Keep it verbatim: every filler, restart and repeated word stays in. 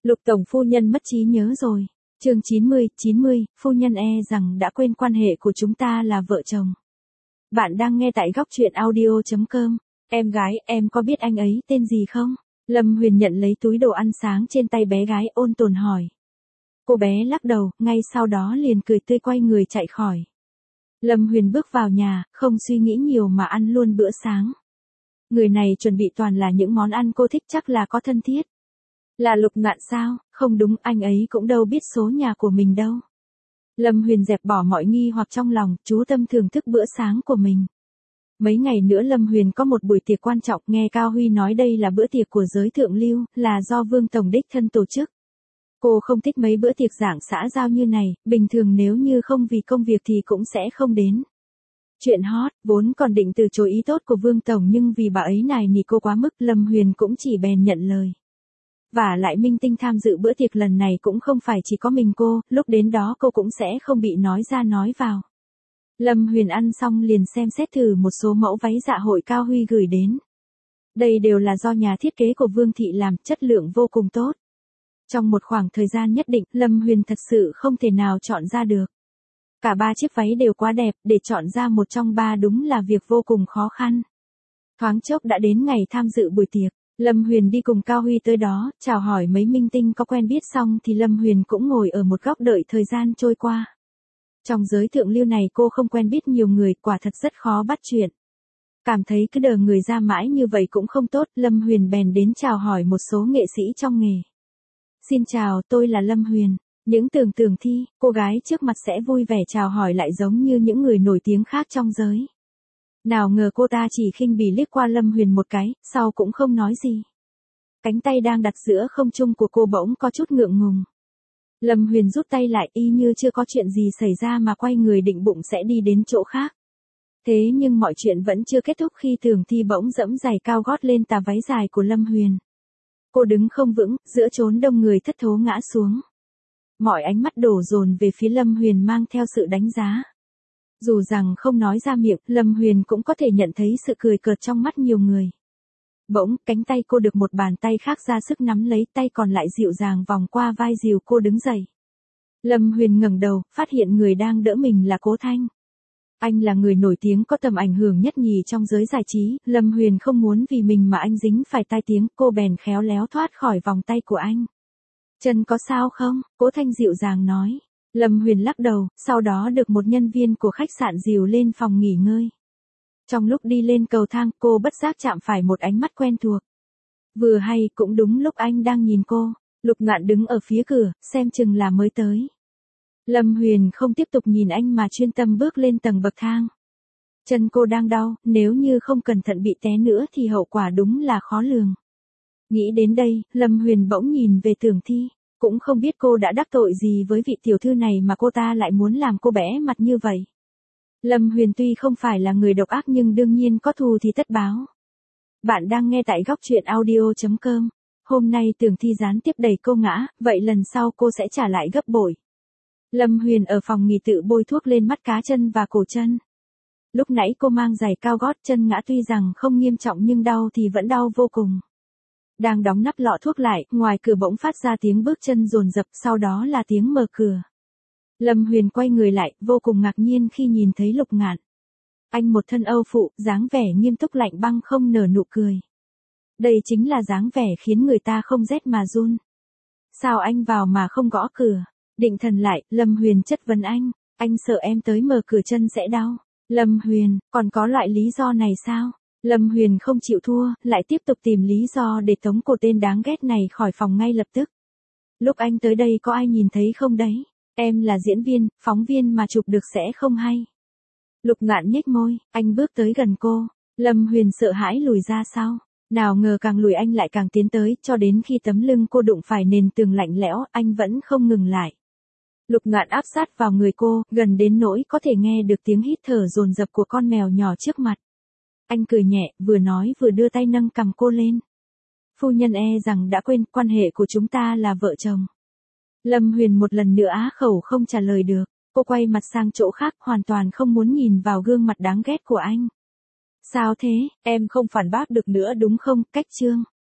Lục tổng phu nhân mất trí nhớ rồi. Chương chín mươi, chín mươi, phu nhân e rằng đã quên quan hệ của chúng ta là vợ chồng. Bạn đang nghe tại góc truyện audio chấm com. Em gái, em có biết anh ấy tên gì không? Lâm Huyền nhận lấy túi đồ ăn sáng trên tay bé gái ôn tồn hỏi. Cô bé lắc đầu, ngay sau đó liền cười tươi quay người chạy khỏi. Lâm Huyền bước vào nhà, không suy nghĩ nhiều mà ăn luôn bữa sáng. Người này chuẩn bị toàn là những món ăn cô thích, chắc là có thân thiết. Là Lục Ngạn sao? Không đúng, anh ấy cũng đâu biết số nhà của mình đâu. Lâm Huyền dẹp bỏ mọi nghi hoặc trong lòng, chú tâm thưởng thức bữa sáng của mình. Mấy ngày nữa Lâm Huyền có một buổi tiệc quan trọng, nghe Cao Huy nói đây là bữa tiệc của giới thượng lưu, là do Vương Tổng đích thân tổ chức. Cô không thích mấy bữa tiệc dạng xã giao như này, bình thường nếu như không vì công việc thì cũng sẽ không đến. Chuyện hot, vốn còn định từ chối ý tốt của Vương Tổng nhưng vì bà ấy nài nỉ cô quá mức, Lâm Huyền cũng chỉ bèn nhận lời. Và lại minh tinh tham dự bữa tiệc lần này cũng không phải chỉ có mình cô, lúc đến đó cô cũng sẽ không bị nói ra nói vào. Lâm Huyền ăn xong liền xem xét thử một số mẫu váy dạ hội Cao Huy gửi đến. Đây đều là do nhà thiết kế của Vương Thị làm, chất lượng vô cùng tốt. Trong một khoảng thời gian nhất định, Lâm Huyền thật sự không thể nào chọn ra được. Cả ba chiếc váy đều quá đẹp, để chọn ra một trong ba đúng là việc vô cùng khó khăn. Thoáng chốc đã đến ngày tham dự buổi tiệc. Lâm Huyền đi cùng Cao Huy tới đó, chào hỏi mấy minh tinh có quen biết xong thì Lâm Huyền cũng ngồi ở một góc đợi thời gian trôi qua. Trong giới thượng lưu này cô không quen biết nhiều người, quả thật rất khó bắt chuyện. Cảm thấy cứ đờ người ra mãi như vậy cũng không tốt, Lâm Huyền bèn đến chào hỏi một số nghệ sĩ trong nghề. Xin chào, tôi là Lâm Huyền. Những tưởng tưởng thi, cô gái trước mặt sẽ vui vẻ chào hỏi lại giống như những người nổi tiếng khác trong giới. Nào ngờ cô ta chỉ khinh bỉ liếc qua Lâm Huyền một cái, sau cũng không nói gì. Cánh tay đang đặt giữa không trung của cô bỗng có chút ngượng ngùng. Lâm Huyền rút tay lại y như chưa có chuyện gì xảy ra mà quay người định bụng sẽ đi đến chỗ khác. Thế nhưng mọi chuyện vẫn chưa kết thúc khi Tưởng Thi bỗng dẫm giày cao gót lên tà váy dài của Lâm Huyền. Cô đứng không vững, giữa chốn đông người thất thố ngã xuống. Mọi ánh mắt đổ dồn về phía Lâm Huyền mang theo sự đánh giá. Dù rằng không nói ra miệng, Lâm Huyền cũng có thể nhận thấy sự cười cợt trong mắt nhiều người. Bỗng, cánh tay cô được một bàn tay khác ra sức nắm lấy, tay còn lại dịu dàng vòng qua vai dìu cô đứng dậy. Lâm Huyền ngẩng đầu, phát hiện người đang đỡ mình là Cố Thanh. Anh là người nổi tiếng có tầm ảnh hưởng nhất nhì trong giới giải trí, Lâm Huyền không muốn vì mình mà anh dính phải tai tiếng, cô bèn khéo léo thoát khỏi vòng tay của anh. Chân có sao không? Cố Thanh dịu dàng nói. Lâm Huyền lắc đầu, sau đó được một nhân viên của khách sạn dìu lên phòng nghỉ ngơi. Trong lúc đi lên cầu thang, cô bất giác chạm phải một ánh mắt quen thuộc. Vừa hay cũng đúng lúc anh đang nhìn cô, Lục Ngạn đứng ở phía cửa, xem chừng là mới tới. Lâm Huyền không tiếp tục nhìn anh mà chuyên tâm bước lên tầng bậc thang. Chân cô đang đau, nếu như không cẩn thận bị té nữa thì hậu quả đúng là khó lường. Nghĩ đến đây, Lâm Huyền bỗng nhìn về Tưởng Thi. Cũng không biết cô đã đắc tội gì với vị tiểu thư này mà cô ta lại muốn làm cô bẽ mặt như vậy. Lâm Huyền tuy không phải là người độc ác nhưng đương nhiên có thù thì tất báo. Bạn đang nghe tại góc truyện audio chấm com. Hôm nay Tưởng Thi gián tiếp đẩy cô ngã, vậy lần sau cô sẽ trả lại gấp bội. Lâm Huyền ở phòng nghỉ tự bôi thuốc lên mắt cá chân và cổ chân. Lúc nãy cô mang giày cao gót, chân ngã tuy rằng không nghiêm trọng nhưng đau thì vẫn đau vô cùng. Đang đóng nắp lọ thuốc lại, ngoài cửa bỗng phát ra tiếng bước chân dồn dập, sau đó là tiếng mở cửa. Lâm Huyền quay người lại, vô cùng ngạc nhiên khi nhìn thấy Lục Ngạn. Anh một thân âu phụ, dáng vẻ nghiêm túc lạnh băng không nở nụ cười. Đây chính là dáng vẻ khiến người ta không rét mà run. Sao anh vào mà không gõ cửa? Định thần lại, Lâm Huyền chất vấn anh, anh sợ em tới mở cửa chân sẽ đau. Lâm Huyền, còn có loại lý do này sao? Lâm Huyền không chịu thua, lại tiếp tục tìm lý do để tống cổ tên đáng ghét này khỏi phòng ngay lập tức. Lúc anh tới đây có ai nhìn thấy không đấy? Em là diễn viên, phóng viên mà chụp được sẽ không hay. Lục Ngạn nhếch môi, anh bước tới gần cô. Lâm Huyền sợ hãi lùi ra sau. Nào ngờ càng lùi anh lại càng tiến tới, cho đến khi tấm lưng cô đụng phải nền tường lạnh lẽo, anh vẫn không ngừng lại. Lục Ngạn áp sát vào người cô, gần đến nỗi có thể nghe được tiếng hít thở dồn dập của con mèo nhỏ trước mặt. Anh cười nhẹ, vừa nói vừa đưa tay nâng cằm cô lên. Phu nhân e rằng đã quên quan hệ của chúng ta là vợ chồng. Lâm Huyền một lần nữa á khẩu không trả lời được. Cô quay mặt sang chỗ khác, hoàn toàn không muốn nhìn vào gương mặt đáng ghét của anh. Sao thế, em không phản bác được nữa đúng không? Cách chương.